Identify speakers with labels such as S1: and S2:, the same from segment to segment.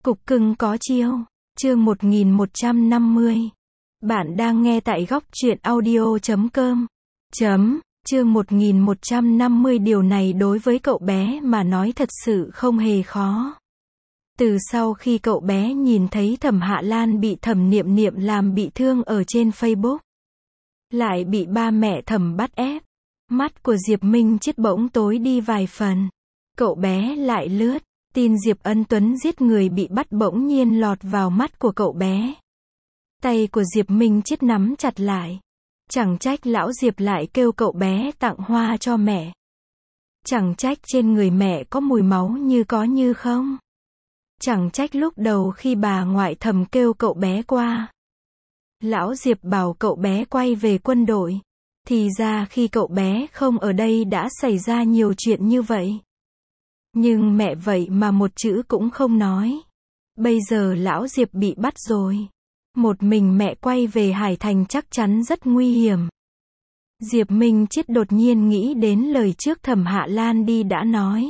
S1: Cục cưng có chiêu. Chương 1150. Bạn đang nghe tại góc truyện audio.com. Chương 1150. Điều này đối với cậu bé mà nói thật sự không hề khó. Từ sau khi cậu bé nhìn thấy Thẩm Hạ Lan bị Thẩm Niệm Niệm làm bị thương ở trên Facebook, lại bị ba mẹ Thẩm bắt ép, mắt của Diệp Minh Chiết bỗng tối đi vài phần. Cậu bé lại lướt tin Diệp Ân Tuấn giết người bị bắt bỗng nhiên lọt vào mắt của cậu bé. Tay của Diệp Minh Chiết nắm chặt lại. Chẳng trách lão Diệp lại kêu cậu bé tặng hoa cho mẹ. Chẳng trách trên người mẹ có mùi máu như có như không. Chẳng trách lúc đầu khi bà ngoại Thẩm kêu cậu bé qua, lão Diệp bảo cậu bé quay về quân đội. Thì ra khi cậu bé không ở đây đã xảy ra nhiều chuyện như vậy. Nhưng mẹ vậy mà một chữ cũng không nói. Bây giờ lão Diệp bị bắt rồi. Một mình mẹ quay về Hải Thành chắc chắn rất nguy hiểm. Diệp Minh Chiết đột nhiên nghĩ đến lời trước Thẩm Hạ Lan đi đã nói.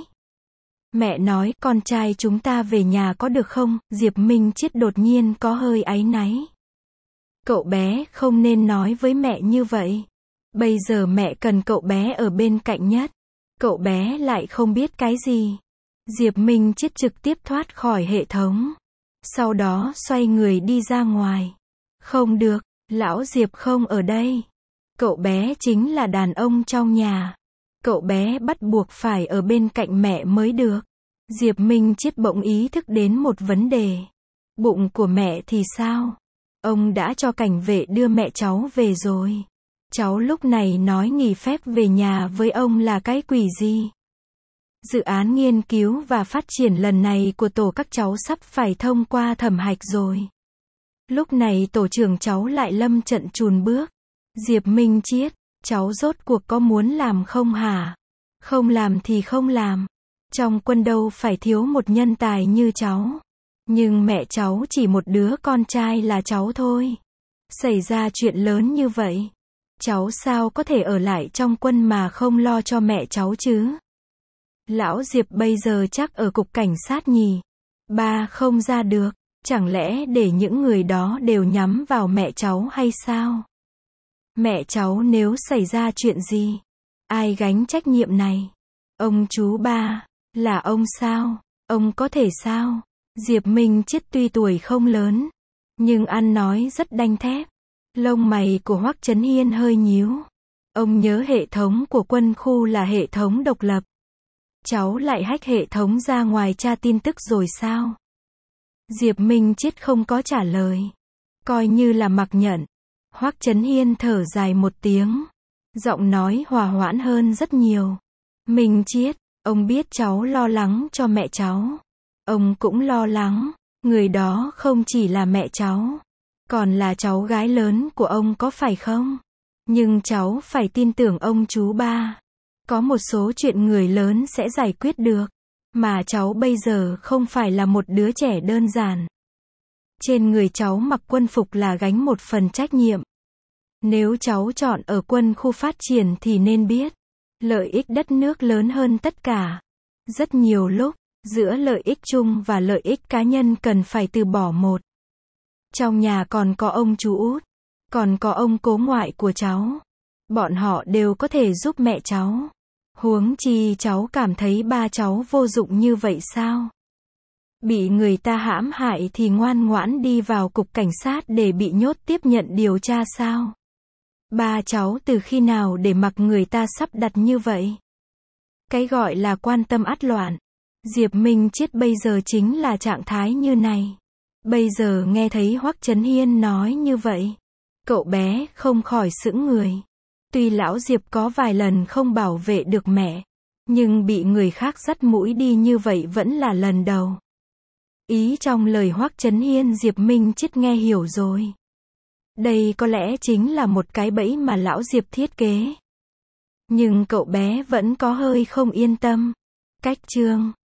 S1: Mẹ nói, con trai chúng ta về nhà có được không? Diệp Minh Chiết đột nhiên có hơi áy náy. Cậu bé không nên nói với mẹ như vậy. Bây giờ mẹ cần cậu bé ở bên cạnh nhất. Cậu bé lại không biết cái gì. Diệp Minh Chiết trực tiếp thoát khỏi hệ thống. Sau đó xoay người đi ra ngoài. Không được, lão Diệp không ở đây. Cậu bé chính là đàn ông trong nhà. Cậu bé bắt buộc phải ở bên cạnh mẹ mới được. Diệp Minh Chiết bỗng ý thức đến một vấn đề. Bụng của mẹ thì sao? Ông đã cho cảnh vệ đưa mẹ cháu về rồi. Cháu lúc này nói nghỉ phép về nhà với ông là cái quỷ gì? Dự án nghiên cứu và phát triển lần này của tổ các cháu sắp phải thông qua thẩm hạch rồi. Lúc này tổ trưởng cháu lại lâm trận chùn bước. Diệp Minh Chiết, cháu rốt cuộc có muốn làm không hả? Không làm thì không làm. Trong quân đâu phải thiếu một nhân tài như cháu. Nhưng mẹ cháu chỉ một đứa con trai là cháu thôi. Xảy ra chuyện lớn như vậy, cháu sao có thể ở lại trong quân mà không lo cho mẹ cháu chứ? Lão Diệp bây giờ chắc ở cục cảnh sát nhỉ? Ba không ra được, chẳng lẽ để những người đó đều nhắm vào mẹ cháu hay sao? Mẹ cháu nếu xảy ra chuyện gì, ai gánh trách nhiệm này? Ông chú ba, là ông sao? Ông có thể sao? Diệp Minh Chiết tuy tuổi không lớn, nhưng ăn nói rất đanh thép. Lông mày của Hoắc Chấn Hiên hơi nhíu. Ông nhớ hệ thống của quân khu là hệ thống độc lập. Cháu lại hack hệ thống ra ngoài tra tin tức rồi sao? Diệp Minh Chiết không có trả lời. Coi như là mặc nhận. Hoắc Chấn Hiên thở dài một tiếng. Giọng nói hòa hoãn hơn rất nhiều. Minh Chiết, ông biết cháu lo lắng cho mẹ cháu. Ông cũng lo lắng. Người đó không chỉ là mẹ cháu, còn là cháu gái lớn của ông có phải không? Nhưng cháu phải tin tưởng ông chú ba. Có một số chuyện người lớn sẽ giải quyết được. Mà cháu bây giờ không phải là một đứa trẻ đơn giản. Trên người cháu mặc quân phục là gánh một phần trách nhiệm. Nếu cháu chọn ở quân khu phát triển thì nên biết, lợi ích đất nước lớn hơn tất cả. Rất nhiều lúc, giữa lợi ích chung và lợi ích cá nhân cần phải từ bỏ một. Trong nhà còn có ông chú út, còn có ông cố ngoại của cháu. Bọn họ đều có thể giúp mẹ cháu. Huống chi cháu cảm thấy ba cháu vô dụng như vậy sao? Bị người ta hãm hại thì ngoan ngoãn đi vào cục cảnh sát để bị nhốt tiếp nhận điều tra sao? Ba cháu từ khi nào để mặc người ta sắp đặt như vậy? Cái gọi là quan tâm ắt loạn. Diệp Minh Chiết bây giờ chính là trạng thái như này. Bây giờ nghe thấy Hoắc Chấn Hiên nói như vậy, cậu bé không khỏi sững người. Tuy lão Diệp có vài lần không bảo vệ được mẹ, nhưng bị người khác dắt mũi đi như vậy vẫn là lần đầu. Ý trong lời Hoắc Chấn Hiên Diệp Minh Chiết nghe hiểu rồi. Đây có lẽ chính là một cái bẫy mà lão Diệp thiết kế. Nhưng cậu bé vẫn có hơi không yên tâm. Cách chương